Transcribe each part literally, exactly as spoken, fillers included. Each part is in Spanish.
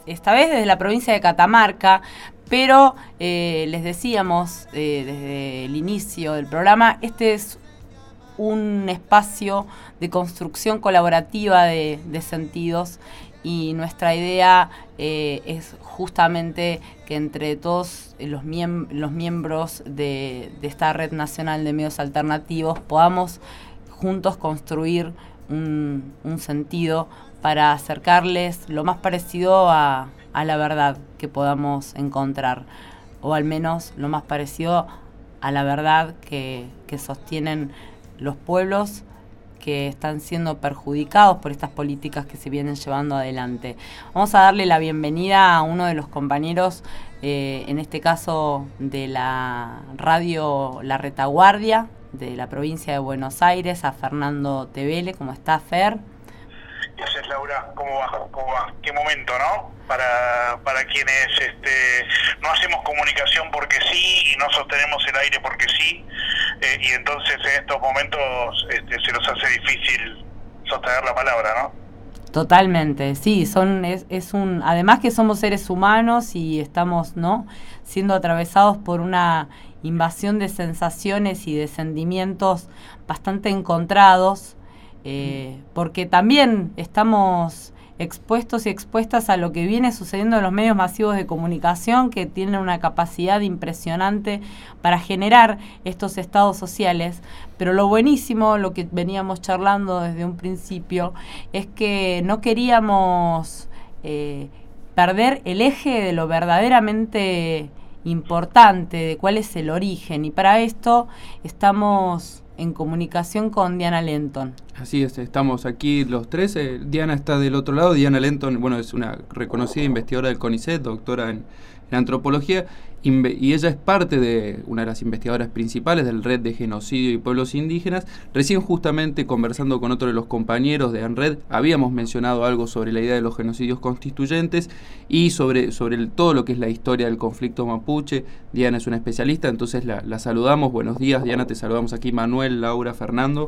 esta vez desde la provincia de Catamarca, pero eh, les decíamos eh, desde el inicio del programa, este es un espacio de construcción colaborativa de, de sentidos, y nuestra idea eh, es justamente que entre todos los, miem- los miembros de, de esta Red Nacional de Medios Alternativos podamos juntos construir un, un sentido para acercarles lo más parecido a, a la verdad que podamos encontrar, o al menos lo más parecido a la verdad que, que sostienen los pueblos que están siendo perjudicados por estas políticas que se vienen llevando adelante. Vamos a darle la bienvenida a uno de los compañeros, eh, en este caso de la radio La Retaguardia, de la provincia de Buenos Aires, a Fernando Tevele. ¿Cómo está, Fer? Gracias, Laura. ¿Cómo va? ¿Cómo va? Qué momento, ¿no? Para, para quienes este, no hacemos comunicación porque sí y no sostenemos el aire porque sí, eh, y entonces en estos momentos este, se nos hace difícil sostener la palabra, ¿no? Totalmente, sí, son es, es un además que somos seres humanos y estamos, ¿no?, siendo atravesados por una invasión de sensaciones y de sentimientos bastante encontrados, eh, porque también estamos expuestos y expuestas a lo que viene sucediendo en los medios masivos de comunicación, que tienen una capacidad impresionante para generar estos estados sociales. Pero lo buenísimo, lo que veníamos charlando desde un principio, es que no queríamos eh, perder el eje de lo verdaderamente importante, de cuál es el origen, y para esto estamos en comunicación con Diana Lenton. Así es, estamos aquí los tres. Eh, Diana está del otro lado. Diana Lenton, bueno, es una reconocida investigadora del CONICET, doctora en, en antropología, inve- y ella es parte de una de las investigadoras principales del Red de Genocidio y Pueblos Indígenas. Recién, justamente conversando con otro de los compañeros de ANRED, habíamos mencionado algo sobre la idea de los genocidios constituyentes y sobre, sobre el, todo lo que es la historia del conflicto mapuche. Diana es una especialista, entonces la, la saludamos. Buenos días, Diana, te saludamos aquí Manuel, Laura, Fernando.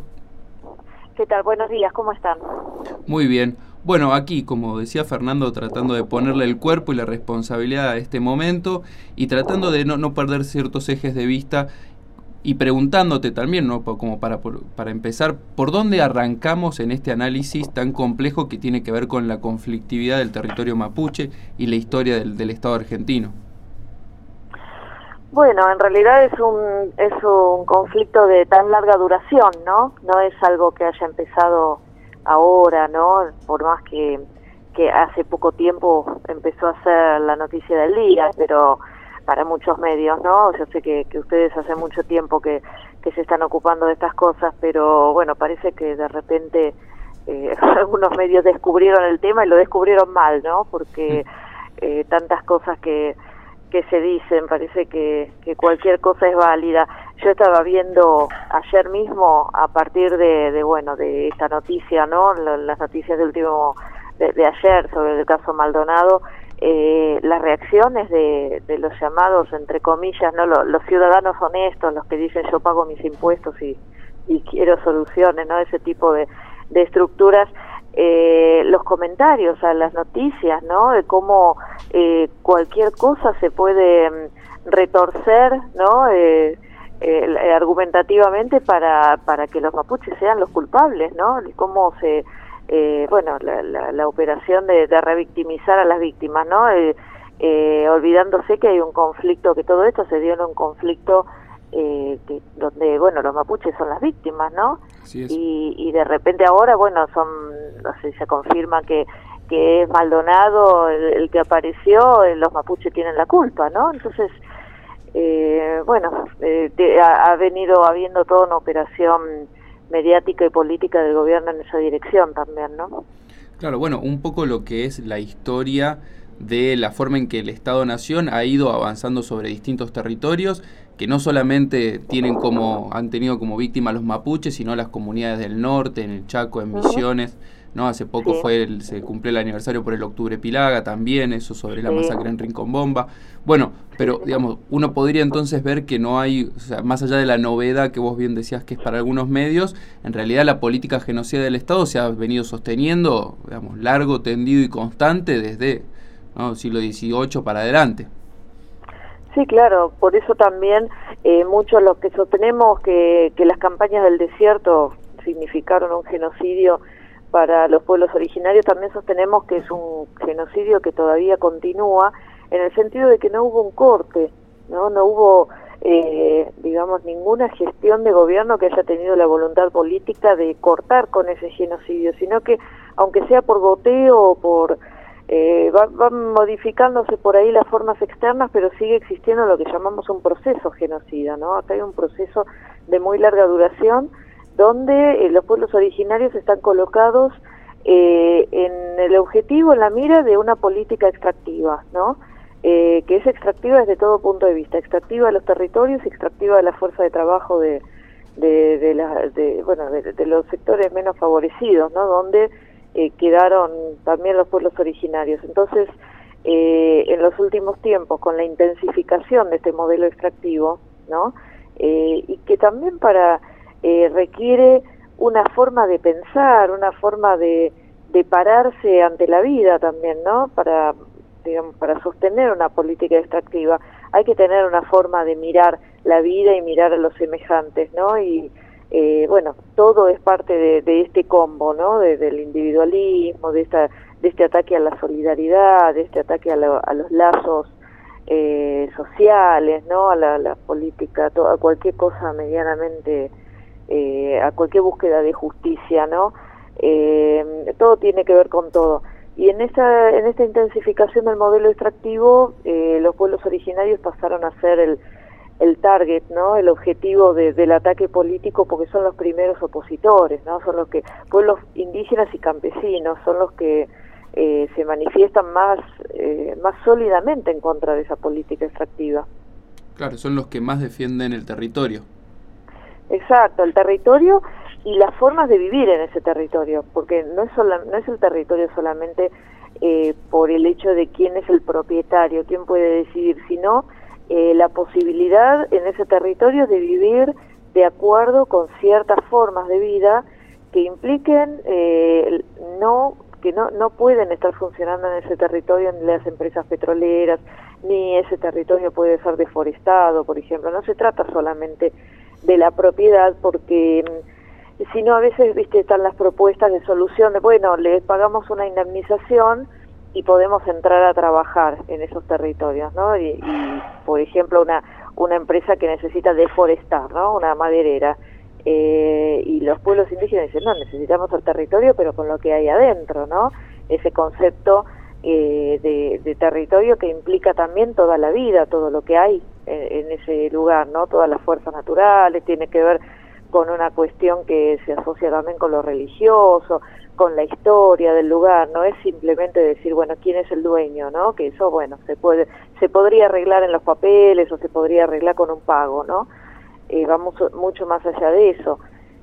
¿Qué tal? Buenos días, ¿cómo están? Muy bien. Bueno, aquí, como decía Fernando, tratando de ponerle el cuerpo y la responsabilidad a este momento y tratando de no, no perder ciertos ejes de vista, y preguntándote también, ¿no?, como para, para empezar, ¿por dónde arrancamos en este análisis tan complejo que tiene que ver con la conflictividad del territorio mapuche y la historia del, del Estado argentino? Bueno, en realidad es un es un conflicto de tan larga duración, ¿no? No es algo que haya empezado ahora, ¿no? Por más que, que hace poco tiempo empezó a ser la noticia del día, pero para muchos medios, ¿no? Yo sé que, que ustedes hace mucho tiempo que, que se están ocupando de estas cosas, pero bueno, parece que de repente eh, algunos medios descubrieron el tema y lo descubrieron mal, ¿no? Porque eh, tantas cosas que que se dicen, parece que, que cualquier cosa es válida. Yo estaba viendo ayer mismo, a partir de, de bueno, de esta noticia, ¿no?, las noticias de último de, de ayer sobre el caso Maldonado, eh, las reacciones de, de los llamados, entre comillas, no los, los ciudadanos honestos, los que dicen yo pago mis impuestos y, y quiero soluciones, ¿no?, ese tipo de, de estructuras. Eh, los comentarios a las noticias, ¿no?, de cómo eh, cualquier cosa se puede mm, retorcer, ¿no?, eh, eh, argumentativamente para para que los mapuches sean los culpables, ¿no?, de cómo se, eh, bueno, la, la, la operación de, de revictimizar a las víctimas, ¿no?, eh, eh, olvidándose que hay un conflicto, que todo esto se dio en un conflicto Eh, que, donde, bueno, los mapuches son las víctimas, ¿no? Así es. Y, y de repente ahora, bueno, son, no sé, se confirma que, que es Maldonado el, el que apareció, eh, los mapuches tienen la culpa, ¿no? Entonces, eh, bueno, eh, te, ha, ha venido habiendo toda una operación mediática y política del gobierno en esa dirección también, ¿no? Claro, bueno, un poco lo que es la historia de la forma en que el Estado-Nación ha ido avanzando sobre distintos territorios, que no solamente tienen como han tenido como víctima a los mapuches, sino las comunidades del norte, en el Chaco, en Misiones, ¿no? Hace poco Sí. fue el, se cumplió el aniversario por el Octubre Pilaga también, eso sobre la Sí. masacre en Rinconbomba. Bueno, pero digamos, uno podría entonces ver que no hay, o sea, más allá de la novedad que vos bien decías que es para algunos medios, en realidad la política genocida del Estado se ha venido sosteniendo, digamos, largo, tendido y constante desde ¿no? Siglo dieciocho para adelante. Sí, claro, por eso también eh, muchos los que sostenemos que, que las campañas del desierto significaron un genocidio para los pueblos originarios, también sostenemos que es un genocidio que todavía continúa, en el sentido de que no hubo un corte, no, no hubo, eh, digamos, ninguna gestión de gobierno que haya tenido la voluntad política de cortar con ese genocidio, sino que, aunque sea por goteo o por... Eh, van va modificándose por ahí las formas externas, pero sigue existiendo lo que llamamos un proceso genocida, ¿no? Acá hay un proceso de muy larga duración donde eh, los pueblos originarios están colocados eh, en el objetivo, en la mira de una política extractiva, ¿no? Eh, que es extractiva desde todo punto de vista, extractiva de los territorios, extractiva de la fuerza de trabajo de, de, de, la, de, bueno, de, de los sectores menos favorecidos, ¿no? Donde eh, quedaron también los pueblos originarios. Entonces, eh, en los últimos tiempos, con la intensificación de este modelo extractivo, ¿no? Eh, y que también para eh, requiere una forma de pensar, una forma de, de pararse ante la vida también, ¿no? Para, digamos, para sostener una política extractiva hay que tener una forma de mirar la vida y mirar a los semejantes, ¿no? Y eh, bueno, todo es parte de, de este combo, ¿no? De, del individualismo, de esta, de este ataque a la solidaridad, de este ataque a, la, a los lazos eh, sociales, ¿no? A la, la política, to, a cualquier cosa medianamente, eh, a cualquier búsqueda de justicia, ¿no? Eh, todo tiene que ver con todo. Y en esta, en esta intensificación del modelo extractivo, eh, los pueblos originarios pasaron a ser el, el target, ¿no? El objetivo de, del ataque político, porque son los primeros opositores, ¿no? Son los que, pueblos indígenas y campesinos, son los que eh, se manifiestan más, eh, más sólidamente en contra de esa política extractiva. Claro, son los que más defienden el territorio. Exacto, el territorio y las formas de vivir en ese territorio, porque no es, sola, no es el territorio solamente eh, por el hecho de quién es el propietario, quién puede decidir, sino eh, la posibilidad en ese territorio de vivir de acuerdo con ciertas formas de vida que impliquen eh, no que no, no pueden estar funcionando en ese territorio ni las empresas petroleras, ni ese territorio puede ser deforestado, por ejemplo. No se trata solamente de la propiedad, porque si no, a veces, viste, están las propuestas de solución de, bueno, les pagamos una indemnización y podemos entrar a trabajar en esos territorios, ¿no? Y, y por ejemplo, una una empresa que necesita deforestar, ¿no? Una maderera. Eh, y los pueblos indígenas dicen, no, necesitamos el territorio, pero con lo que hay adentro, ¿no? Ese concepto eh, de, de territorio que implica también toda la vida, todo lo que hay en, en ese lugar, ¿no? Todas las fuerzas naturales, tiene que ver con una cuestión que se asocia también con lo religioso, con la historia del lugar, no es simplemente decir, bueno, quién es el dueño, ¿no? Que eso, bueno, se puede, se podría arreglar en los papeles o se podría arreglar con un pago, ¿no? Eh, vamos mucho más allá de eso.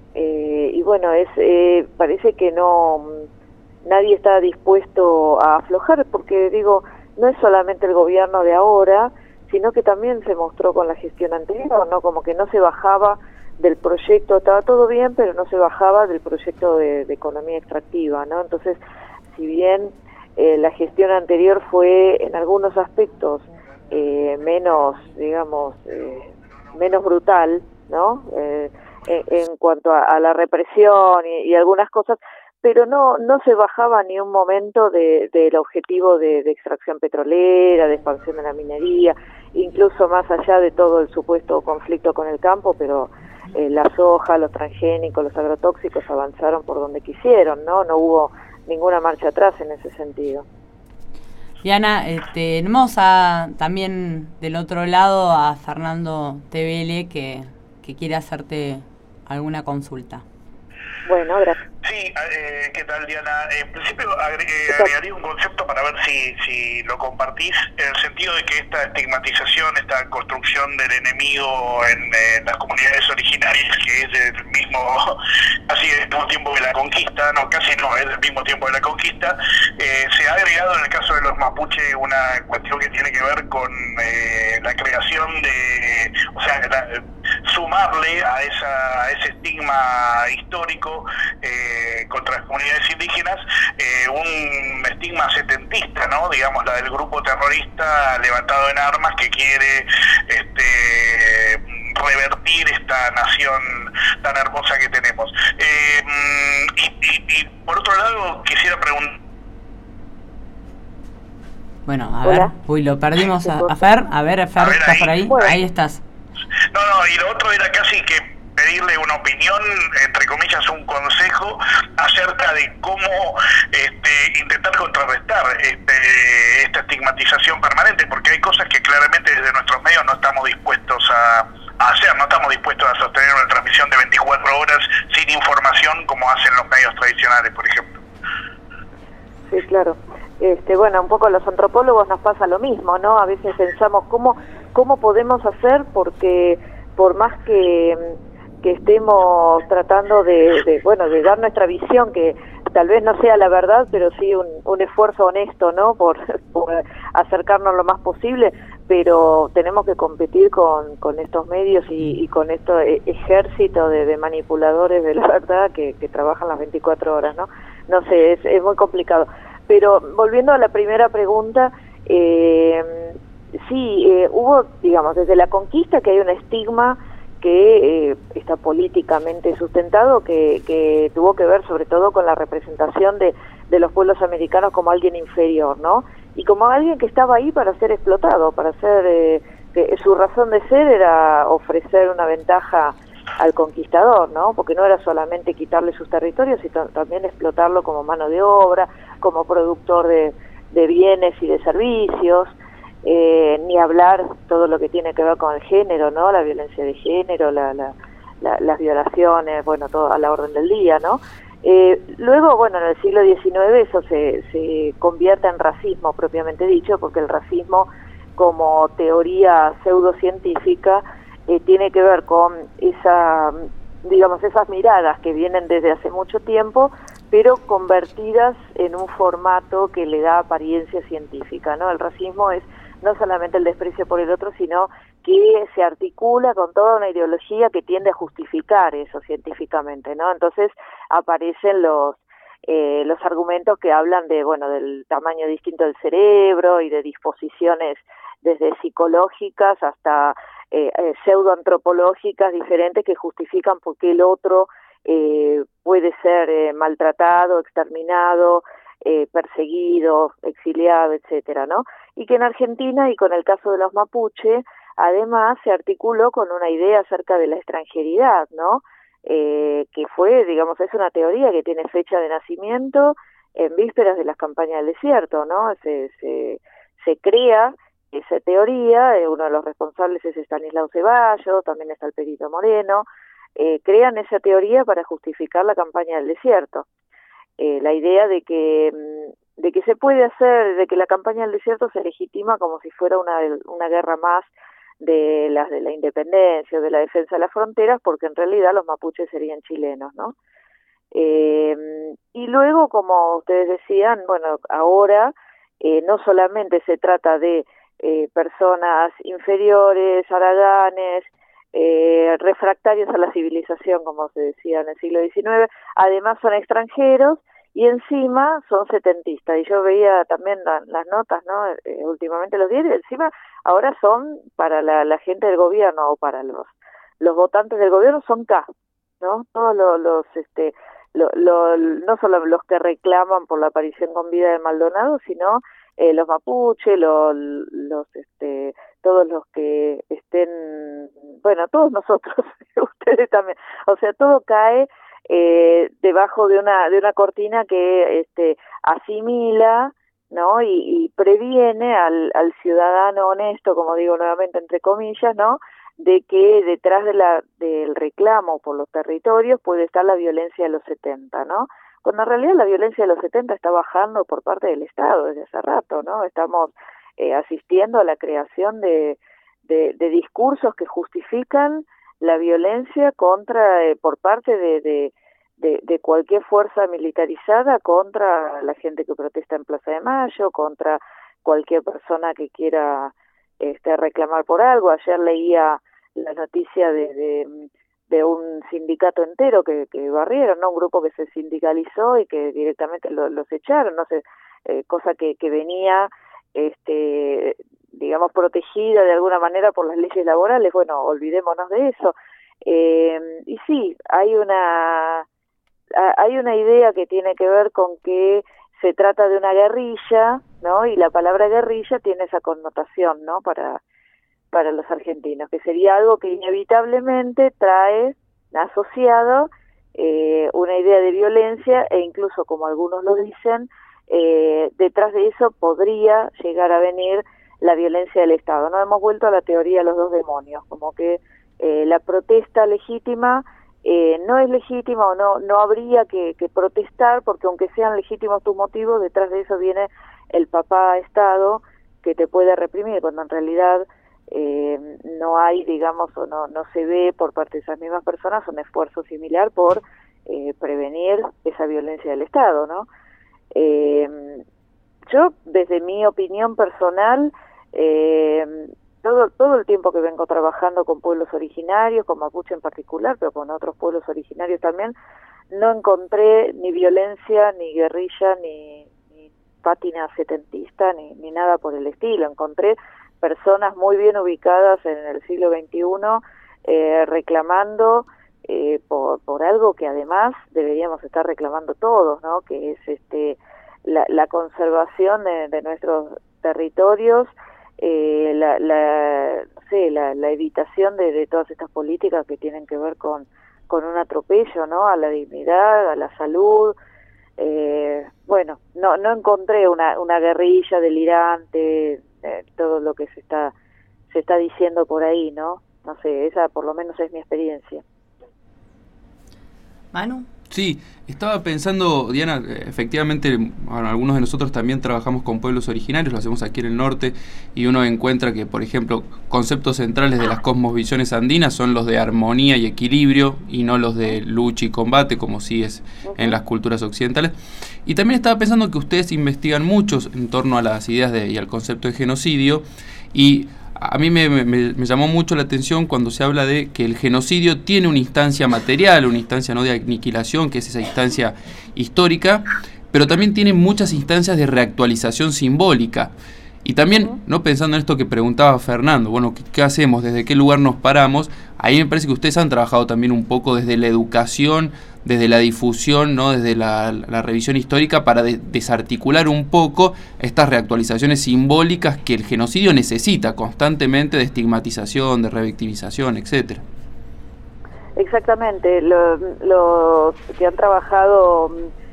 Eh, y bueno, es eh, parece que no, nadie está dispuesto a aflojar, porque digo, no es solamente el gobierno de ahora, sino que también se mostró con la gestión anterior, ¿no? Como que no se bajaba del proyecto, estaba todo bien, pero no se bajaba del proyecto de, de economía extractiva, ¿no? Entonces, si bien eh, la gestión anterior fue en algunos aspectos eh, menos, digamos, eh, menos brutal, ¿no? Eh, en, en cuanto a, a la represión y, y algunas cosas, pero no no se bajaba ni un momento de, del objetivo de, de extracción petrolera, de expansión de la minería, incluso más allá de todo el supuesto conflicto con el campo, pero eh, la soja, los transgénicos, los agrotóxicos avanzaron por donde quisieron, ¿no? No hubo ninguna marcha atrás en ese sentido. Diana, este, tenemos a, también del otro lado a Fernando Tevele que, que quiere hacerte alguna consulta. Bueno, gracias. Sí, eh, ¿qué tal, Diana? En principio agre eh, agregaría un concepto para ver si, si lo compartís, en el sentido de que esta estigmatización, esta construcción del enemigo en eh, las comunidades originarias, que es del mismo, casi del mismo tiempo de la conquista, no, casi no, es del mismo tiempo de la conquista, eh, se ha agregado en el caso de los mapuche una cuestión que tiene que ver con eh, la creación de, o sea, la, sumarle a, esa, a ese estigma histórico, eh, este, contra las comunidades indígenas, eh, un estigma setentista, ¿no? Digamos, la del grupo terrorista levantado en armas que quiere este, revertir esta nación tan hermosa que tenemos. Eh, y, y, y por otro lado, quisiera preguntar. Bueno, a Hola. ver, uy, lo perdimos a, a Fer. A ver, Fer, A ver, ¿estás ahí. por ahí? Bueno. Ahí estás. No, no, y lo otro era casi que pedirle una opinión, entre comillas, un consejo acerca de cómo este, intentar contrarrestar este, esta estigmatización permanente, porque hay cosas que claramente desde nuestros medios no estamos dispuestos a, a hacer, no estamos dispuestos a sostener una transmisión de veinticuatro horas sin información como hacen los medios tradicionales, por ejemplo. Sí, claro. Este, bueno, un poco a los antropólogos nos pasa lo mismo, ¿no? A veces pensamos cómo cómo podemos hacer, porque por más que, que estemos tratando de, de, bueno, de dar nuestra visión, que tal vez no sea la verdad, pero sí un, un esfuerzo honesto, ¿no? Por, por acercarnos lo más posible, pero tenemos que competir con, con estos medios y, y con este ejército de, de manipuladores de la verdad que, que trabajan las veinticuatro horas, ¿no? No sé, es, es muy complicado. Pero volviendo a la primera pregunta, eh, sí, eh, hubo, digamos, desde la conquista que hay un estigma que eh, está políticamente sustentado, que, que tuvo que ver sobre todo con la representación de, de los pueblos americanos como alguien inferior, ¿no? Y como alguien que estaba ahí para ser explotado, para ser, eh, que su razón de ser era ofrecer una ventaja al conquistador, ¿no? Porque no era solamente quitarle sus territorios, sino también explotarlo como mano de obra, como productor de, de bienes y de servicios, eh, ni hablar todo lo que tiene que ver con el género, ¿no? La violencia de género, la, la, la, las violaciones, bueno, todo a la orden del día, ¿no? Eh, luego, bueno, en el siglo diecinueve eso se, se convierte en racismo propiamente dicho, porque el racismo como teoría pseudocientífica eh, tiene que ver con esa, digamos, esas miradas que vienen desde hace mucho tiempo, pero convertidas en un formato que le da apariencia científica, ¿no? El racismo es no solamente el desprecio por el otro, sino que se articula con toda una ideología que tiende a justificar eso científicamente, ¿no? Entonces aparecen los eh, los argumentos que hablan de, bueno, del tamaño distinto del cerebro y de disposiciones desde psicológicas hasta eh, eh, pseudoantropológicas diferentes que justifican por qué el otro eh, puede ser eh, maltratado, exterminado, eh, perseguido, exiliado, etcétera, ¿no? Y que en Argentina, y con el caso de los mapuche, además se articuló con una idea acerca de la extranjeridad, ¿no? Eh, que fue, digamos, es una teoría que tiene fecha de nacimiento en vísperas de las campañas del desierto, ¿no? Se, se, se crea esa teoría, eh, uno de los responsables es Estanislao Ceballos, también está el Perito Moreno, eh, crean esa teoría para justificar la campaña del desierto. Eh, la idea de que de que se puede hacer, de que la campaña del desierto se legitima como si fuera una, una guerra más de las de la independencia o de la defensa de las fronteras, porque en realidad los mapuches serían chilenos, ¿no? Eh, y luego, como ustedes decían, bueno, ahora eh, no solamente se trata de eh, personas inferiores, haraganes, eh, refractarios a la civilización, como se decía en el siglo diecinueve, además son extranjeros y encima son setentistas. Y yo veía también la, las notas, ¿no? Eh, últimamente los diarios, encima ahora son para la, la gente del gobierno o para los los votantes del gobierno son K, ¿no? Todos los, los este lo, lo, no solo los que reclaman por la aparición con vida de Maldonado, sino eh, los mapuche, los, los este todos los que estén, bueno, todos nosotros, ustedes también, o sea, todo cae eh, debajo de una de una cortina que este asimila, ¿no? Y, y previene al, al ciudadano honesto, como digo nuevamente entre comillas, ¿no? De que detrás de la del reclamo por los territorios puede estar la violencia de los setenta, ¿no? Cuando en realidad la violencia de los setenta está bajando por parte del Estado desde hace rato, ¿no? Estamos eh, asistiendo a la creación de, de, de discursos que justifican la violencia contra eh, por parte de, de, de, de cualquier fuerza militarizada contra la gente que protesta en Plaza de Mayo, contra cualquier persona que quiera este, reclamar por algo. Ayer leía la noticia de, de, de un sindicato entero que, que barrieron, ¿no? Un grupo que se sindicalizó y que directamente lo, los echaron, no sé, eh, cosa que, que venía, este, digamos, protegida de alguna manera por las leyes laborales. Bueno, olvidémonos de eso. Eh, y sí, hay una, hay una idea que tiene que ver con que se trata de una guerrilla, ¿no? Y la palabra guerrilla tiene esa connotación, ¿no? Para para los argentinos, que sería algo que inevitablemente trae asociado eh, una idea de violencia e incluso, como algunos lo dicen, eh, detrás de eso podría llegar a venir la violencia del Estado. No hemos vuelto a la teoría de los dos demonios, como que eh, la protesta legítima eh, no es legítima o no no habría que, que protestar, porque aunque sean legítimos tus motivos, detrás de eso viene el papá Estado que te puede reprimir, cuando en realidad Eh, no hay, digamos, o no, no se ve por parte de esas mismas personas un esfuerzo similar por eh, prevenir esa violencia del Estado, ¿no? Eh, yo, desde mi opinión personal, eh, todo, todo el tiempo que vengo trabajando con pueblos originarios, con mapuche en particular, pero con otros pueblos originarios también, no encontré ni violencia, ni guerrilla, ni, ni pátina setentista, ni, ni nada por el estilo. Encontré personas muy bien ubicadas en el siglo veintiuno eh, reclamando eh, por, por algo que además deberíamos estar reclamando todos, ¿no? Que es este la, la conservación de, de nuestros territorios, eh, la, la, no sé, la, la evitación de, de todas estas políticas que tienen que ver con, con un atropello, ¿no? A la dignidad, a la salud. Eh, bueno, no, no encontré una, una guerrilla delirante, eh, todo lo que se está se está diciendo por ahí, ¿no? No sé, esa por lo menos es mi experiencia. Manu. Sí, estaba pensando, Diana, efectivamente, bueno, algunos de nosotros también trabajamos con pueblos originarios, lo hacemos aquí en el norte, y uno encuentra que, por ejemplo, conceptos centrales de las cosmovisiones andinas son los de armonía y equilibrio, y no los de lucha y combate, como sí es en las culturas occidentales. Y también estaba pensando que ustedes investigan mucho en torno a las ideas de, y al concepto de genocidio, y a mí me, me, me llamó mucho la atención cuando se habla de que el genocidio tiene una instancia material, una instancia no de aniquilación, que es esa instancia histórica, pero también tiene muchas instancias de reactualización simbólica. Y también, no pensando en esto que preguntaba Fernando, bueno, ¿qué, qué hacemos? ¿Desde qué lugar nos paramos? Ahí me parece que ustedes han trabajado también un poco desde la educación, desde la difusión, ¿no? Desde la, la revisión histórica, para de, desarticular un poco estas reactualizaciones simbólicas que el genocidio necesita constantemente, de estigmatización, de revictimización, etcétera. Exactamente, los, los que han trabajado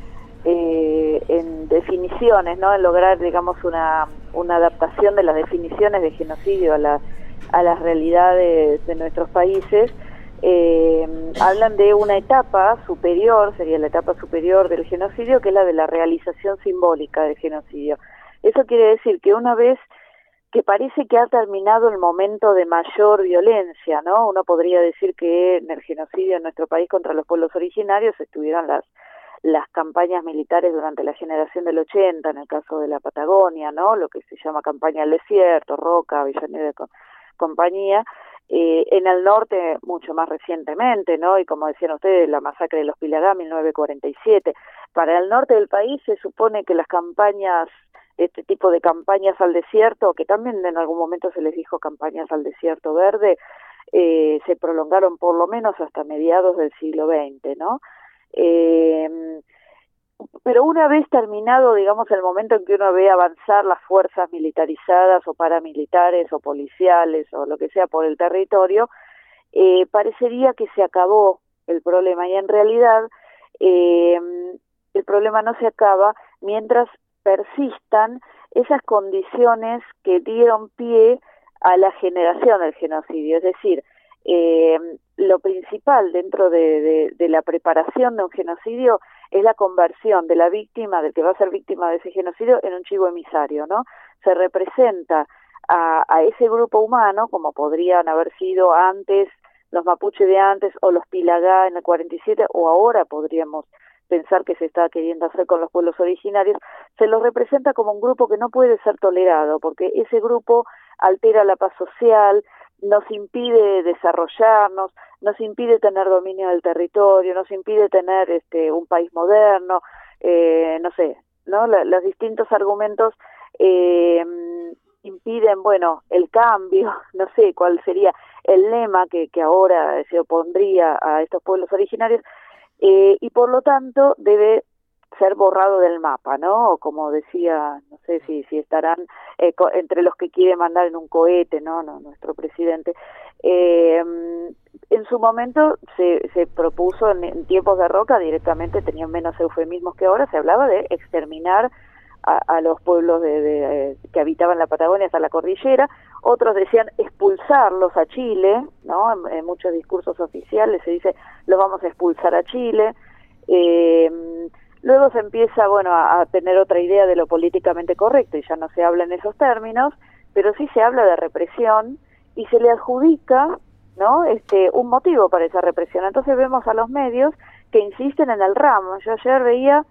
eh, en definiciones, ¿no? En lograr, digamos, una, una adaptación de las definiciones de genocidio a, la, a las realidades de nuestros países. Eh, hablan de una etapa superior, sería la etapa superior del genocidio, que es la de la realización simbólica del genocidio. Eso quiere decir que una vez que parece que ha terminado el momento de mayor violencia, ¿no? Uno podría decir que en el genocidio en nuestro país contra los pueblos originarios estuvieron las las campañas militares durante la generación del ochenta, en el caso de la Patagonia, ¿no? Lo que se llama campaña al desierto, Roca, Avellaneda y compañía. Eh, en el norte mucho más recientemente, ¿no? Y como decían ustedes, la masacre de los Pilagá, mil novecientos cuarenta y siete. Para el norte del país se supone que las campañas, este tipo de campañas al desierto, que también en algún momento se les dijo campañas al desierto verde, eh, se prolongaron por lo menos hasta mediados del siglo veinte, ¿no? Eh, pero una vez terminado, digamos, el momento en que uno ve avanzar las fuerzas militarizadas o paramilitares o policiales o lo que sea por el territorio, eh, parecería que se acabó el problema, y en realidad eh, el problema no se acaba mientras persistan esas condiciones que dieron pie a la generación del genocidio. Es decir, eh, lo principal dentro de, de, de la preparación de un genocidio es la conversión de la víctima, del que va a ser víctima de ese genocidio, en un chivo emisario, ¿no? Se representa a, a ese grupo humano, como podrían haber sido antes los mapuches de antes, o los Pilagá en el cuarenta y siete, o ahora podríamos pensar que se está queriendo hacer con los pueblos originarios. Se los representa como un grupo que no puede ser tolerado, porque ese grupo altera la paz social, nos impide desarrollarnos, nos impide tener dominio del territorio, nos impide tener este un país moderno, eh, no sé, ¿no? La, los distintos argumentos eh, impiden, bueno, el cambio, no sé cuál sería el lema que, que ahora se opondría a estos pueblos originarios, eh, y por lo tanto debe ser borrado del mapa, ¿no? O como decía, no sé si si estarán eh, co entre los que quiere mandar en un cohete, ¿no? no nuestro presidente. Eh, en su momento se, se propuso en, en tiempos de Roca, directamente tenían menos eufemismos que ahora, se hablaba de exterminar a, a los pueblos de, de, eh, que habitaban la Patagonia hasta la cordillera. Otros decían expulsarlos a Chile, ¿no? En, en muchos discursos oficiales se dice los vamos a expulsar a Chile. Eh, Luego se empieza, bueno, a, a tener otra idea de lo políticamente correcto y ya no se habla en esos términos, pero sí se habla de represión y se le adjudica, ¿no? Este, un motivo para esa represión. Entonces vemos a los medios que insisten en el RAM. Yo ayer veía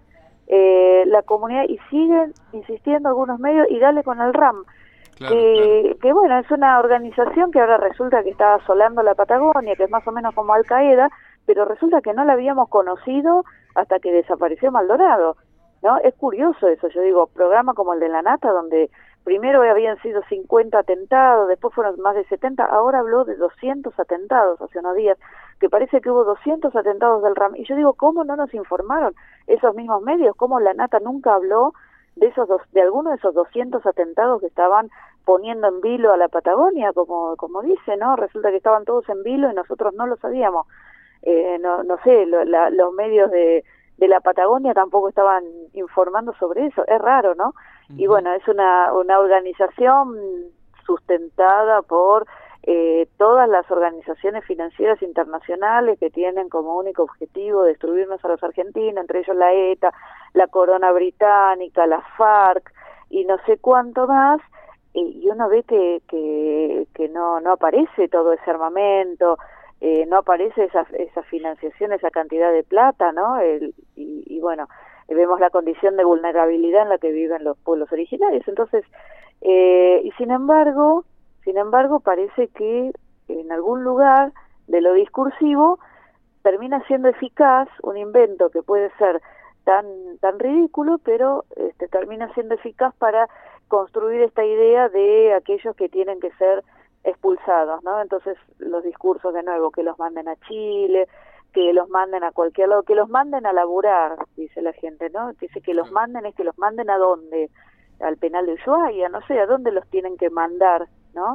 eh, la comunidad y siguen insistiendo algunos medios y dale con el RAM. Claro, que, claro. que bueno, es una organización que ahora resulta que está asolando la Patagonia, que es más o menos como Al Qaeda, pero resulta que no la habíamos conocido hasta que desapareció Maldonado, ¿no? Es curioso eso, yo digo, programa como el de La Nata, donde primero habían sido cincuenta atentados, después fueron más de setenta, ahora habló de doscientos atentados hace unos días, que parece que hubo doscientos atentados del RAM, y yo digo, ¿cómo no nos informaron esos mismos medios? ¿Cómo La Nata nunca habló de esos dos, de alguno de esos doscientos atentados que estaban poniendo en vilo a la Patagonia, como como dice, ¿no? Resulta que estaban todos en vilo y nosotros no lo sabíamos. Eh, no, no sé, lo, la, los medios de, de la Patagonia tampoco estaban informando sobre eso, es raro, ¿no? Uh-huh. Y bueno, es una, una organización sustentada por eh, todas las organizaciones financieras internacionales que tienen como único objetivo destruirnos a los argentinos, entre ellos la ETA, la Corona Británica, la FARC y no sé cuánto más, y uno ve que, que, que no, no aparece todo ese armamento. Eh, no aparece esa, esa financiación, esa cantidad de plata, ¿no? El, y, y bueno, vemos la condición de vulnerabilidad en la que viven los pueblos originarios. Entonces, eh, y sin embargo, sin embargo, parece que en algún lugar de lo discursivo termina siendo eficaz un invento que puede ser tan tan ridículo, pero este, termina siendo eficaz para construir esta idea de aquellos que tienen que ser expulsados, ¿no? Entonces los discursos de nuevo, que los manden a Chile, que los manden a cualquier lado, que los manden a laburar, dice la gente, ¿no? Dice que los manden, es que los manden a dónde, al penal de Ushuaia, no sé, a dónde los tienen que mandar, ¿no?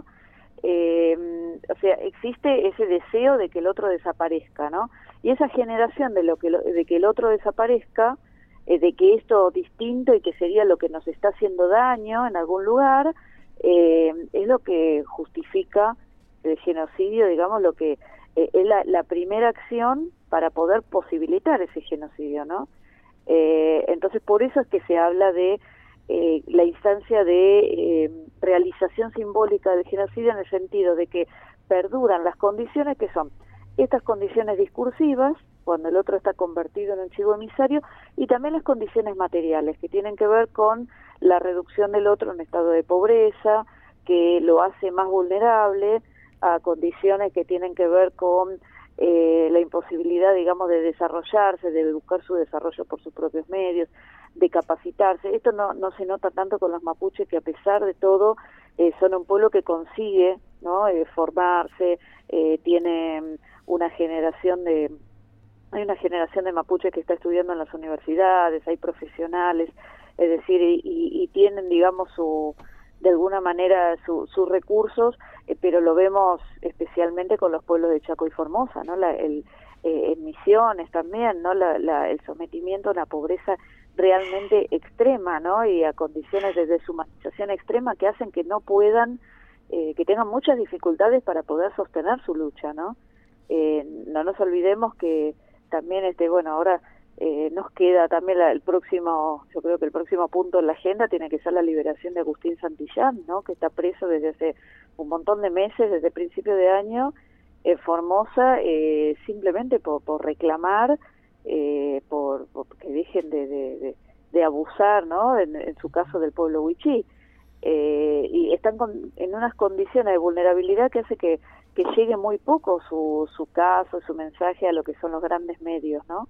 Eh, o sea, existe ese deseo de que el otro desaparezca, ¿no? Y esa generación de lo que lo, de que el otro desaparezca, eh, de que esto distinto y que sería lo que nos está haciendo daño en algún lugar, Eh, es lo que justifica el genocidio, digamos, lo que eh, es la, la primera acción para poder posibilitar ese genocidio, ¿no? Eh, entonces, por eso es que se habla de eh, la instancia de eh, realización simbólica del genocidio, en el sentido de que perduran las condiciones que son estas condiciones discursivas, cuando el otro está convertido en un chivo emisario, y también las condiciones materiales, que tienen que ver con la reducción del otro en estado de pobreza, que lo hace más vulnerable a condiciones que tienen que ver con eh, la imposibilidad, digamos, de desarrollarse, de buscar su desarrollo por sus propios medios, de capacitarse. Esto no, no se nota tanto con los mapuches, que a pesar de todo eh, son un pueblo que consigue, ¿no? eh, formarse, eh, tiene una generación de... Hay una generación de mapuches que está estudiando en las universidades, hay profesionales, es decir, y, y, y tienen, digamos, su de alguna manera sus su recursos, eh, pero lo vemos especialmente con los pueblos de Chaco y Formosa, ¿no? La, el, eh, en Misiones también, ¿no? La, la, el sometimiento a una pobreza realmente extrema, ¿no? Y a condiciones de deshumanización extrema que hacen que no puedan, eh, que tengan muchas dificultades para poder sostener su lucha, ¿no? Eh, no nos olvidemos que también, este bueno, ahora eh, nos queda también la, el próximo, yo creo que el próximo punto en la agenda tiene que ser la liberación de Agustín Santillán, ¿no? Que está preso desde hace un montón de meses, desde principio de año, en Formosa, eh, simplemente por, por reclamar, eh, por, por que dejen de, de, de, de abusar, ¿no? En, en su caso del pueblo Wichí. eh, y están con, en unas condiciones de vulnerabilidad que hace que, que llegue muy poco su, su caso, su mensaje a lo que son los grandes medios, ¿no?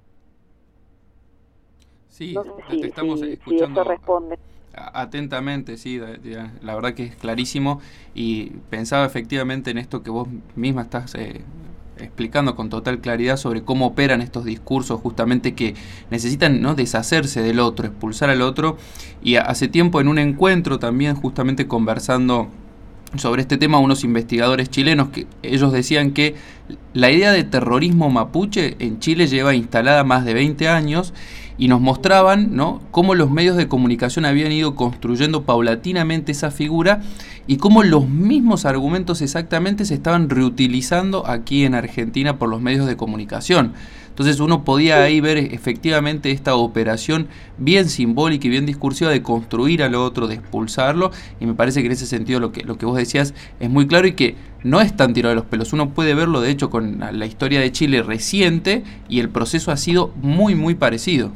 Sí, no sé te, si, te estamos si, escuchando si eso responde. atentamente, sí, la verdad que es clarísimo, y pensaba efectivamente en esto que vos misma estás eh, explicando con total claridad sobre cómo operan estos discursos justamente que necesitan, ¿no?, deshacerse del otro, expulsar al otro. Y hace tiempo en un encuentro también justamente conversando sobre este tema unos investigadores chilenos, que ellos decían que la idea de terrorismo mapuche en Chile lleva instalada más de veinte años, y nos mostraban, ¿no?, cómo los medios de comunicación habían ido construyendo paulatinamente esa figura y cómo los mismos argumentos exactamente se estaban reutilizando aquí en Argentina por los medios de comunicación. Entonces uno podía ahí ver efectivamente esta operación bien simbólica y bien discursiva de construir al otro, de expulsarlo, y me parece que en ese sentido lo que, lo que vos decías es muy claro y que no es tan tirado de los pelos. Uno puede verlo de hecho con la historia de Chile reciente, y el proceso ha sido muy muy parecido.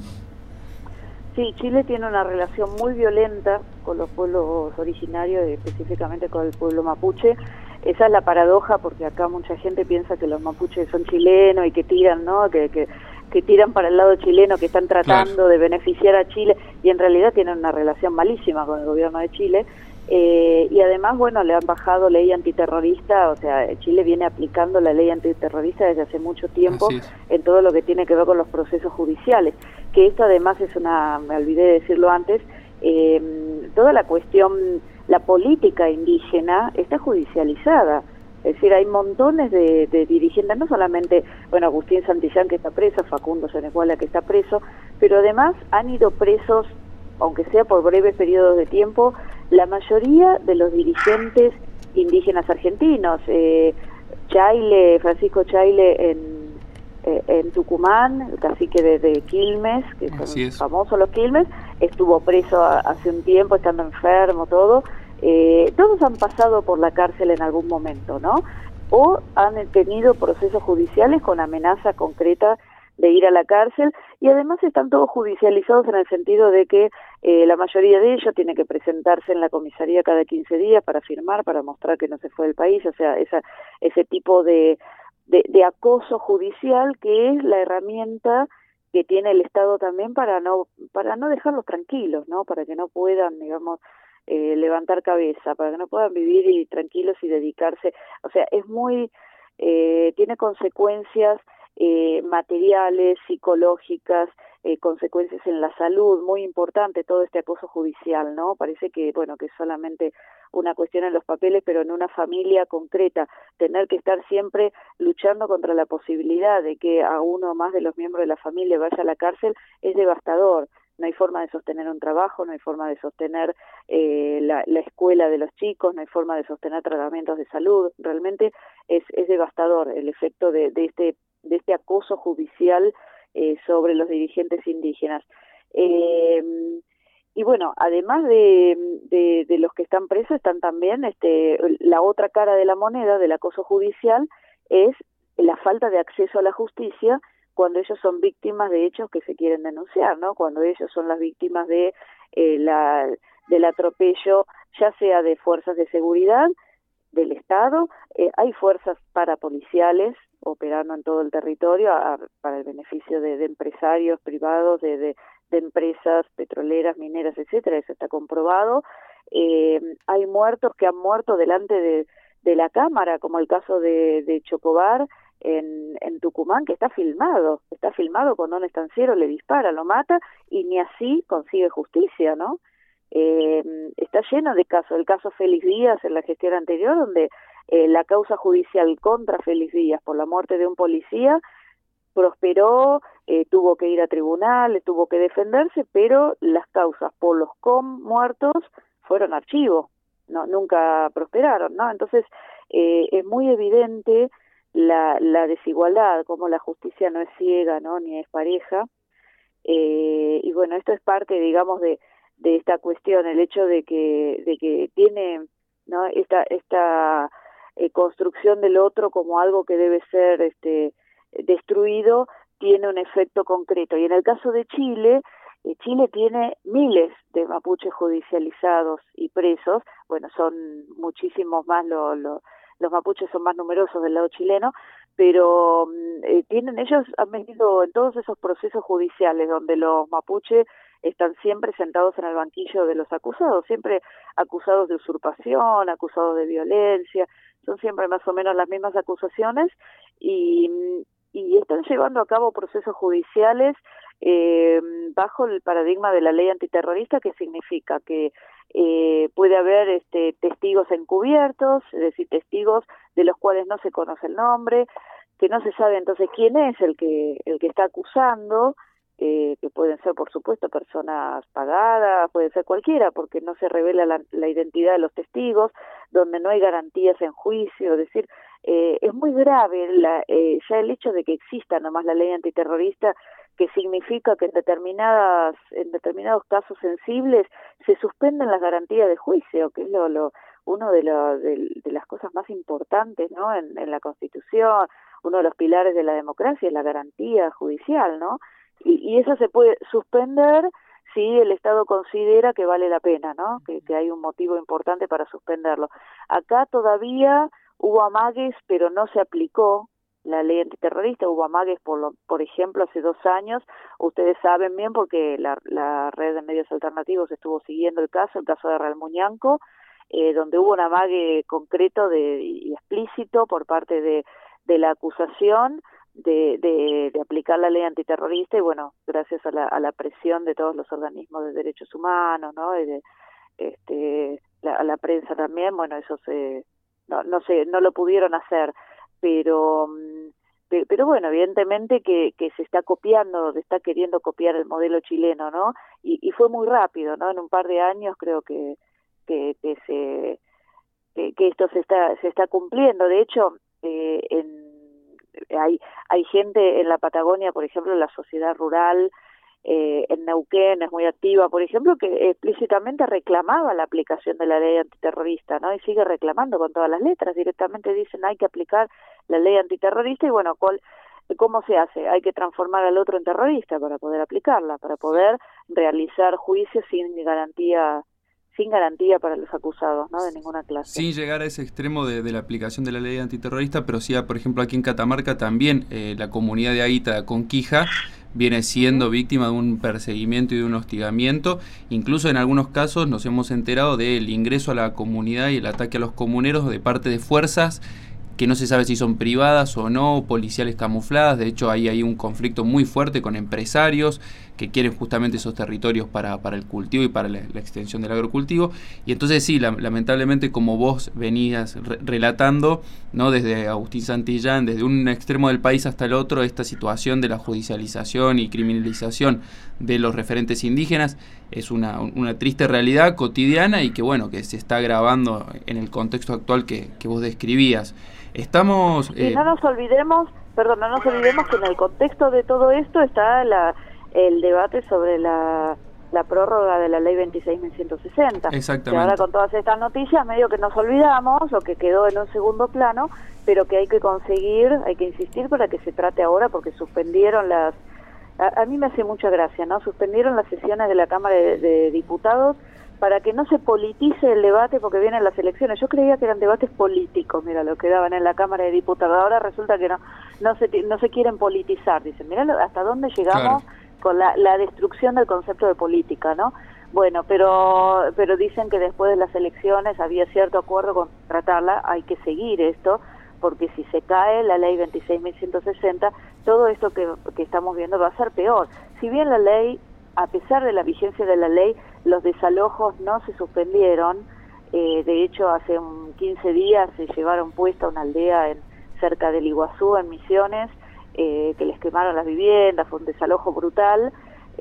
Sí, Chile tiene una relación muy violenta con los pueblos originarios, específicamente con el pueblo mapuche. Esa es la paradoja, porque acá mucha gente piensa que los mapuches son chilenos y que tiran, ¿no?, que, que, que tiran para el lado chileno, que están tratando claro. de beneficiar a Chile, y en realidad tienen una relación malísima con el gobierno de Chile. Eh, y además, bueno, le han bajado ley antiterrorista, o sea, Chile viene aplicando la ley antiterrorista desde hace mucho tiempo en todo lo que tiene que ver con los procesos judiciales, que esto además es una, me olvidé de decirlo antes, eh, toda la cuestión, la política indígena está judicializada. Es decir, hay montones de, de dirigentes, no solamente, bueno, Agustín Santillán, que está preso, Facundo Cenecuala, que está preso, pero además han ido presos, aunque sea por breves periodos de tiempo, la mayoría de los dirigentes indígenas argentinos. eh, Chaile, Francisco Chaile en, eh, en Tucumán, el cacique de, de Quilmes, que son famosos los Quilmes, estuvo preso a, hace un tiempo, estando enfermo, todo. Eh, todos han pasado por la cárcel en algún momento, ¿no? O han tenido procesos judiciales con amenaza concreta de ir a la cárcel, y además están todos judicializados en el sentido de que eh, la mayoría de ellos tiene que presentarse en la comisaría cada quince días para firmar, para mostrar que no se fue del país, o sea, esa, ese tipo de, de, de acoso judicial, que es la herramienta que tiene el Estado también para no, para no dejarlos tranquilos, ¿no?, para que no puedan, digamos, eh, levantar cabeza, para que no puedan vivir y tranquilos y dedicarse, o sea, es muy, eh, tiene consecuencias Eh, materiales, psicológicas, eh, consecuencias en la salud, muy importante todo este acoso judicial, ¿no? Parece que, bueno, que es solamente una cuestión en los papeles, pero en una familia concreta, tener que estar siempre luchando contra la posibilidad de que a uno más de los miembros de la familia vaya a la cárcel es devastador. No hay forma de sostener un trabajo, no hay forma de sostener eh, la, la escuela de los chicos, no hay forma de sostener tratamientos de salud. Realmente es, es devastador el efecto de, de este de este acoso judicial eh, sobre los dirigentes indígenas. Eh, y bueno, además de, de, de los que están presos, están también este, la otra cara de la moneda del acoso judicial, es la falta de acceso a la justicia cuando ellos son víctimas de hechos que se quieren denunciar, ¿no? Cuando ellos son las víctimas de eh, la, del atropello, ya sea de fuerzas de seguridad del Estado, eh, hay fuerzas parapoliciales operando en todo el territorio a, para el beneficio de, de empresarios privados, de, de, de empresas petroleras, mineras, etcétera, eso está comprobado. Eh, hay muertos que han muerto delante de, de la cámara, como el caso de, de Chocobar en, en Tucumán, que está filmado, está filmado cuando un estanciero le dispara, lo mata, y ni así consigue justicia, ¿no? Eh, está lleno de casos, el caso Félix Díaz en la gestión anterior, donde eh, la causa judicial contra Félix Díaz por la muerte de un policía prosperó, eh, tuvo que ir a tribunales, tuvo que defenderse, pero las causas por los com muertos fueron archivo, no, nunca prosperaron, ¿no? Entonces eh, es muy evidente la, la desigualdad, como la justicia no es ciega, ¿no?, ni es pareja, eh, y bueno, esto es parte, digamos, de de esta cuestión, el hecho de que de que tiene, ¿no?, esta esta eh, construcción del otro como algo que debe ser este destruido, tiene un efecto concreto. Y en el caso de Chile, Eh, Chile tiene miles de mapuches judicializados y presos, bueno, son muchísimos más, lo, lo, los mapuches son más numerosos del lado chileno, pero eh, tienen ellos han venido en todos esos procesos judiciales donde los mapuches están siempre sentados en el banquillo de los acusados, siempre acusados de usurpación, acusados de violencia, son siempre más o menos las mismas acusaciones y, y están llevando a cabo procesos judiciales eh, bajo el paradigma de la ley antiterrorista, que significa que eh, puede haber este, testigos encubiertos, es decir, testigos de los cuales no se conoce el nombre, que no se sabe entonces quién es el que el que está acusando, eh, que pueden ser, por supuesto, personas pagadas, puede ser cualquiera, porque no se revela la, la identidad de los testigos, donde no hay garantías en juicio, es decir, eh, es muy grave la, eh, ya el hecho de que exista nomás la ley antiterrorista, que significa que en determinadas en determinados casos sensibles se suspenden las garantías de juicio, que es lo, lo uno de, lo, de, de las cosas más importantes, ¿no? En, en la Constitución, uno de los pilares de la democracia es la garantía judicial, ¿no? Y, y eso se puede suspender si el Estado considera que vale la pena, ¿no? Que, que hay un motivo importante para suspenderlo. Acá todavía hubo amagues, pero no se aplicó la ley antiterrorista, hubo amagues, por, lo, por ejemplo, hace dos años, ustedes saben bien porque la, la red de medios alternativos estuvo siguiendo el caso, el caso de Real Muñanco, eh, donde hubo un amague concreto de, y explícito por parte de, de la acusación de, de, de aplicar la ley antiterrorista y bueno, gracias a la, a la presión de todos los organismos de derechos humanos, ¿no? Y de, este, la, a la prensa también, bueno, eso se, no, no sé, no lo pudieron hacer. Pero pero bueno, evidentemente que, que se está copiando, se está queriendo copiar el modelo chileno, ¿no? Y, y fue muy rápido, ¿no? En un par de años creo que que, que se que, que esto se está se está cumpliendo. De hecho, eh, en, hay hay gente en la Patagonia, por ejemplo, en la sociedad rural, eh, en Neuquén es muy activa, por ejemplo, que explícitamente reclamaba la aplicación de la ley antiterrorista, ¿no? Y sigue reclamando con todas las letras, directamente dicen hay que aplicar la ley antiterrorista y bueno, ¿cuál, ¿cómo se hace? Hay que transformar al otro en terrorista para poder aplicarla, para poder realizar juicios sin garantía sin garantía para los acusados, ¿no? De ninguna clase. Sin llegar a ese extremo de, de la aplicación de la ley antiterrorista, pero sí, por ejemplo, aquí en Catamarca también eh, la comunidad de Aita de Conquija viene siendo víctima de un perseguimiento y de un hostigamiento. Incluso en algunos casos nos hemos enterado del ingreso a la comunidad y el ataque a los comuneros de parte de fuerzas que no se sabe si son privadas o no, policiales camufladas. De hecho, ahí hay un conflicto muy fuerte con empresarios que quieren justamente esos territorios para, para el cultivo y para la, la extensión del agrocultivo. Y entonces sí, la, lamentablemente, como vos venías re relatando, ¿no? Desde Agustín Santillán, desde un extremo del país hasta el otro, esta situación de la judicialización y criminalización de los referentes indígenas es una, una triste realidad cotidiana y que, bueno, que se está agravando en el contexto actual que, que vos describías. Estamos... Eh... Y no nos olvidemos, perdón, no nos olvidemos que en el contexto de todo esto está la, el debate sobre la, la prórroga de la ley veintiséis mil ciento sesenta. Exactamente. Que ahora con todas estas noticias medio que nos olvidamos o que quedó en un segundo plano, pero que hay que conseguir, hay que insistir para que se trate ahora porque suspendieron las... A, a mí me hace mucha gracia, ¿no? Suspendieron las sesiones de la Cámara de, de Diputados para que no se politice el debate porque vienen las elecciones. Yo creía que eran debates políticos, mira, lo que daban en la Cámara de Diputados. Ahora resulta que no no se no se quieren politizar. Dicen, mira hasta dónde llegamos, claro, con la, la destrucción del concepto de política, ¿no? Bueno, pero pero dicen que después de las elecciones había cierto acuerdo con tratarla, hay que seguir esto, porque si se cae la ley veintiséis mil ciento sesenta, todo esto que, que estamos viendo va a ser peor. Si bien la ley, a pesar de la vigencia de la ley, los desalojos no se suspendieron, eh, de hecho hace un quince días se llevaron puesta una aldea en cerca del Iguazú, en Misiones, eh, que les quemaron las viviendas, fue un desalojo brutal.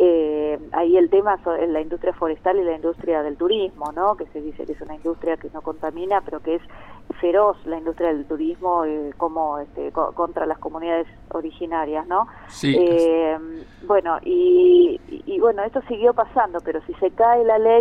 Eh, ahí el tema es la industria forestal y la industria del turismo, ¿no? Que se dice que es una industria que no contamina, pero que es feroz la industria del turismo, eh, como este, co contra las comunidades originarias, ¿no? Sí. Eh, bueno, y, y bueno, esto siguió pasando, pero si se cae la ley,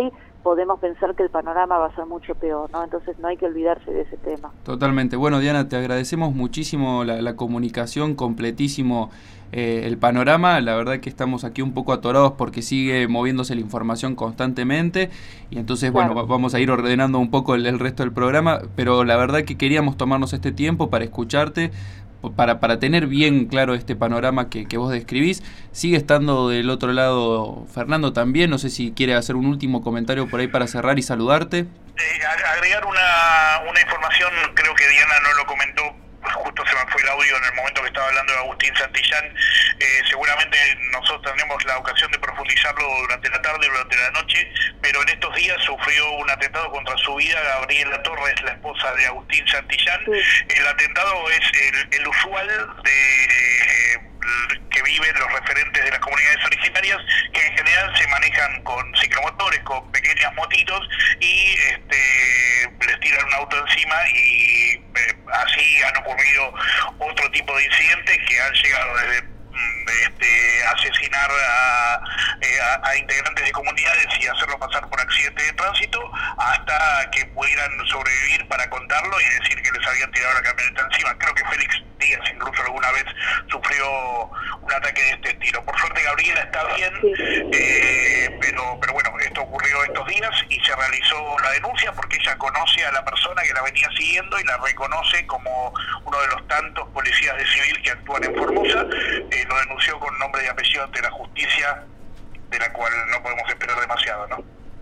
podemos pensar que el panorama va a ser mucho peor, ¿no? Entonces no hay que olvidarse de ese tema. Totalmente. Bueno, Diana, te agradecemos muchísimo la, la comunicación, completísimo eh, el panorama. La verdad que estamos aquí un poco atorados porque sigue moviéndose la información constantemente y entonces, claro, bueno, vamos a ir ordenando un poco el, el resto del programa, pero la verdad que queríamos tomarnos este tiempo para escucharte, Para, para tener bien claro este panorama que, que vos describís. Sigue estando del otro lado Fernando también, no sé si quiere hacer un último comentario por ahí para cerrar y saludarte. Eh, agregar una, una información, creo que Diana no lo comentó, pues justo se me fue el audio en el momento que estaba hablando de Agustín Santillán. Eh, seguramente nosotros tendremos la ocasión de profundizarlo durante la tarde, durante la noche, pero en estos días sufrió un atentado contra su vida Gabriela Torres, la esposa de Agustín Santillán. Sí. El atentado es el, el usual de eh, que viven los referentes de las comunidades originarias, que en general se manejan con ciclomotores, con pequeñas motitos, y este, les tiran un auto encima y eh, así han ocurrido otro tipo de incidentes que han llegado desde Este, asesinar a, eh, a, a integrantes de comunidades y hacerlos pasar por accidente de tránsito, hasta que pudieran sobrevivir para contarlo y decir que les habían tirado la camioneta encima. Creo que Félix Díaz incluso alguna vez sufrió un ataque de este estilo. Por suerte Gabriela está bien, eh, pero, pero bueno, esto ocurrió estos días y se realizó la denuncia porque ella conoce a la persona que la venía siguiendo y la reconoce como uno de los tantos policías de civil que actúan en Formosa. Eh, lo denunció con nombre y apellido ante la justicia, de la cual no podemos esperar demasiado, ¿no?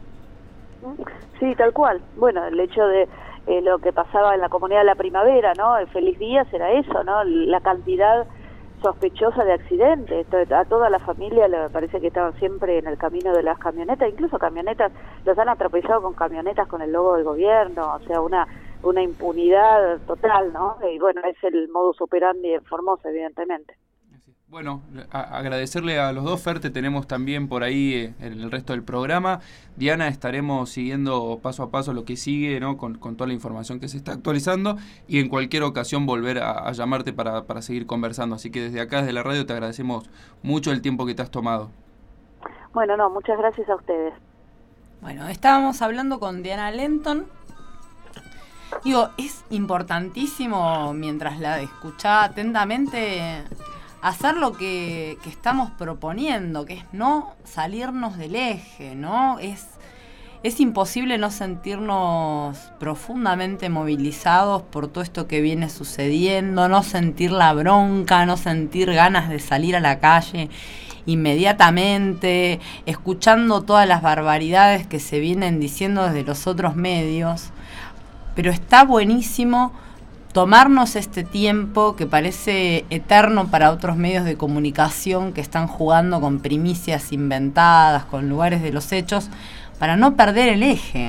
Sí, tal cual. Bueno, el hecho de eh, lo que pasaba en la comunidad de la Primavera, ¿no? El Feliz Díaz era eso, ¿no? La cantidad sospechosa de accidentes. A toda la familia le parece que estaban siempre en el camino de las camionetas, incluso camionetas, los han atropellado con camionetas con el logo del gobierno, o sea, una una impunidad total, ¿no? Y bueno, es el modus operandi en Formosa, evidentemente. Bueno, a agradecerle a los dos, Fer, te tenemos también por ahí eh, en el resto del programa. Diana, estaremos siguiendo paso a paso lo que sigue, ¿no? Con, con toda la información que se está actualizando y en cualquier ocasión volver a, a llamarte para, para seguir conversando. Así que desde acá, desde la radio, te agradecemos mucho el tiempo que te has tomado. Bueno, no, muchas gracias a ustedes. Bueno, estábamos hablando con Diana Lenton. Digo, es importantísimo, mientras la escuchaba atentamente, hacer lo que, que estamos proponiendo, que es no salirnos del eje, ¿no? Es, es imposible no sentirnos profundamente movilizados por todo esto que viene sucediendo, no sentir la bronca, no sentir ganas de salir a la calle inmediatamente, escuchando todas las barbaridades que se vienen diciendo desde los otros medios. Pero está buenísimo tomarnos este tiempo que parece eterno para otros medios de comunicación que están jugando con primicias inventadas, con lugares de los hechos, para no perder el eje.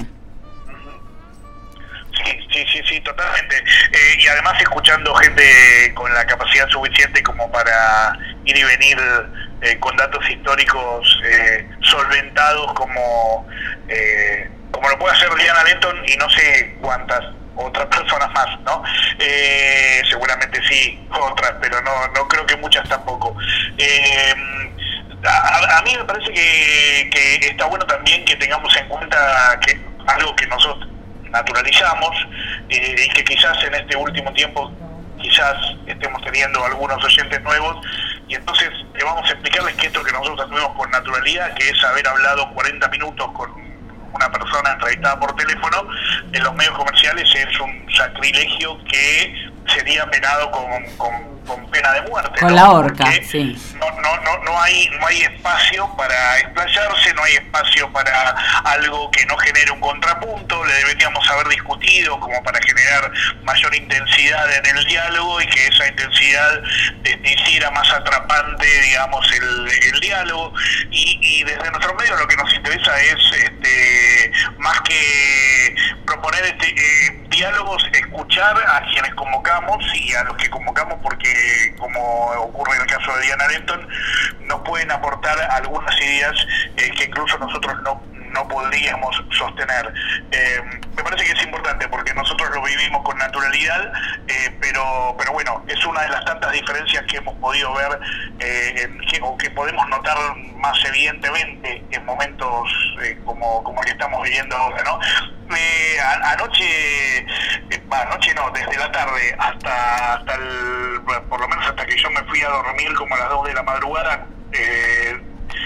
Sí, sí, sí, sí, totalmente. Eh, y además escuchando gente con la capacidad suficiente como para ir y venir eh, con datos históricos eh, solventados como... Eh, como lo puede hacer Diana Lenton y no sé cuántas otras personas más, ¿no? Eh, seguramente sí, otras, pero no no creo que muchas tampoco. Eh, a, a mí me parece que, que está bueno también que tengamos en cuenta que algo que nosotros naturalizamos eh, y que quizás en este último tiempo quizás estemos teniendo algunos oyentes nuevos, y entonces le vamos a explicarles que esto que nosotros hacemos con naturalidad, que es haber hablado cuarenta minutos con una persona entrevistada por teléfono, en los medios comerciales es un sacrilegio que sería penado con, con, con pena de muerte. Con ¿no? la horca, Porque sí. No, no, no, no hay, no hay espacio para explayarse, no hay espacio para algo que no genere un contrapunto. Le deberíamos haber discutido como para generar mayor intensidad en el diálogo y que esa intensidad este, hiciera más atrapante, digamos, el, el diálogo. Y, y desde nuestros medios lo que nos interesa es, este, más que proponer este, eh, diálogos, escuchar a quienes convocamos y a los que convocamos, porque como ocurre en el caso de Diana Lenton, nos pueden aportar algunas ideas eh, que incluso nosotros no, no podríamos sostener. Eh, me parece que es importante porque nosotros lo vivimos con naturalidad eh, pero pero bueno, es una de las tantas diferencias que hemos podido ver eh, en, que, o que podemos notar más evidentemente en momentos eh, como, como el que estamos viviendo ahora, ¿no? Eh, a, anoche, eh, anoche no, desde la tarde hasta, hasta el, por lo menos hasta que yo me fui a dormir como a las dos de la madrugada, eh,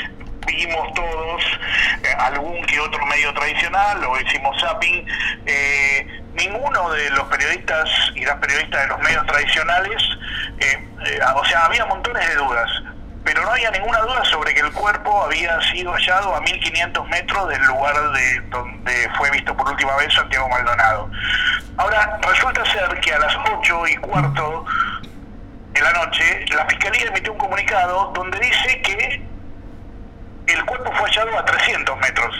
vimos todos eh, algún que otro medio tradicional, o hicimos zapping. Eh, ninguno de los periodistas y las periodistas de los medios tradicionales, eh, eh, o sea, había montones de dudas, pero no había ninguna duda sobre que el cuerpo había sido hallado a mil quinientos metros del lugar de donde fue visto por última vez Santiago Maldonado. Ahora, resulta ser que a las ocho y cuarto de la noche, la Fiscalía emitió un comunicado donde dice que el cuerpo fue hallado a trescientos metros.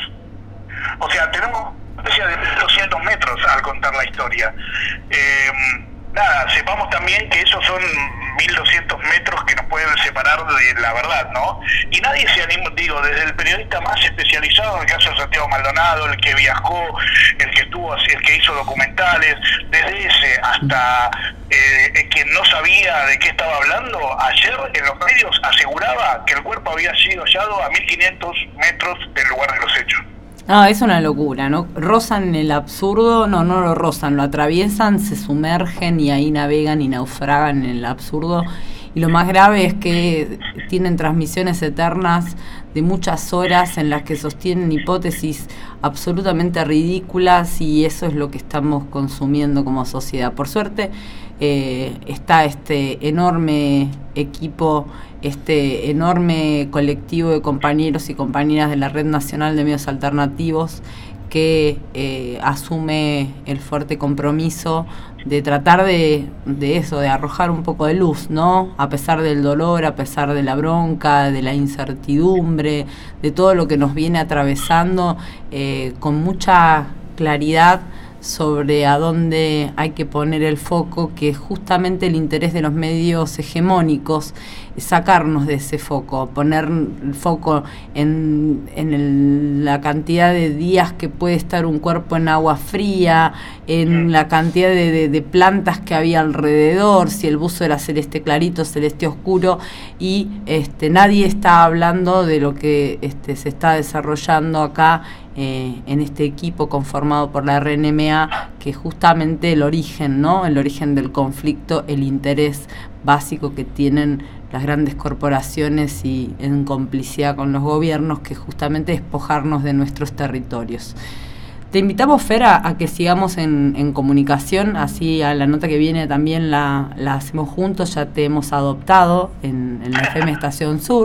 O sea, tenemos una especie de doscientos metros al contar la historia. Eh, nada, sepamos también que esos son mil doscientos metros que nos pueden separar de la verdad, ¿no? Y nadie se animó, digo, desde el periodista más especializado en el caso de Santiago Maldonado, el que viajó, el que estuvo, el que hizo documentales, desde ese hasta eh, quien no sabía de qué estaba hablando, ayer en los medios aseguraba que el cuerpo había sido hallado a mil quinientos metros del lugar de los hechos. No, es una locura, ¿no? Rozan el absurdo, no, no lo rozan, lo atraviesan, se sumergen y ahí navegan y naufragan en el absurdo. Y lo más grave es que tienen transmisiones eternas de muchas horas en las que sostienen hipótesis absolutamente ridículas, y eso es lo que estamos consumiendo como sociedad. Por suerte eh, está este enorme equipo, este enorme colectivo de compañeros y compañeras de la Red Nacional de Medios Alternativos que eh, asume el fuerte compromiso de tratar de, de eso, de arrojar un poco de luz, ¿no? A pesar del dolor, a pesar de la bronca, de la incertidumbre, de todo lo que nos viene atravesando, eh, con mucha claridad sobre a dónde hay que poner el foco, que es justamente el interés de los medios hegemónicos, sacarnos de ese foco, poner el foco en, en el, la cantidad de días que puede estar un cuerpo en agua fría, en la cantidad de, de, de plantas que había alrededor, si el buzo era celeste clarito, celeste oscuro, y este, nadie está hablando de lo que este, se está desarrollando acá Eh, en este equipo conformado por la R N M A, que justamente el origen, ¿no? El origen del conflicto, el interés básico que tienen las grandes corporaciones y en complicidad con los gobiernos, que justamente despojarnos de nuestros territorios. Te invitamos, Fer, a, a que sigamos en, en comunicación, así a la nota que viene también la, la hacemos juntos, ya te hemos adoptado en, en la F M Estación Sur.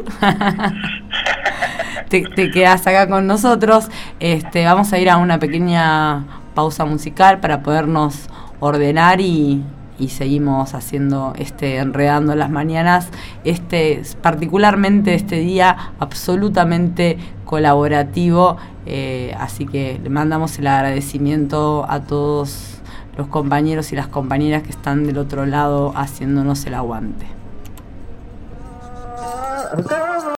Te, te quedas acá con nosotros. Este, vamos a ir a una pequeña pausa musical para podernos ordenar y, y seguimos haciendo este Enredando las Mañanas, este particularmente este día absolutamente colaborativo, eh, así que le mandamos el agradecimiento a todos los compañeros y las compañeras que están del otro lado haciéndonos el aguante.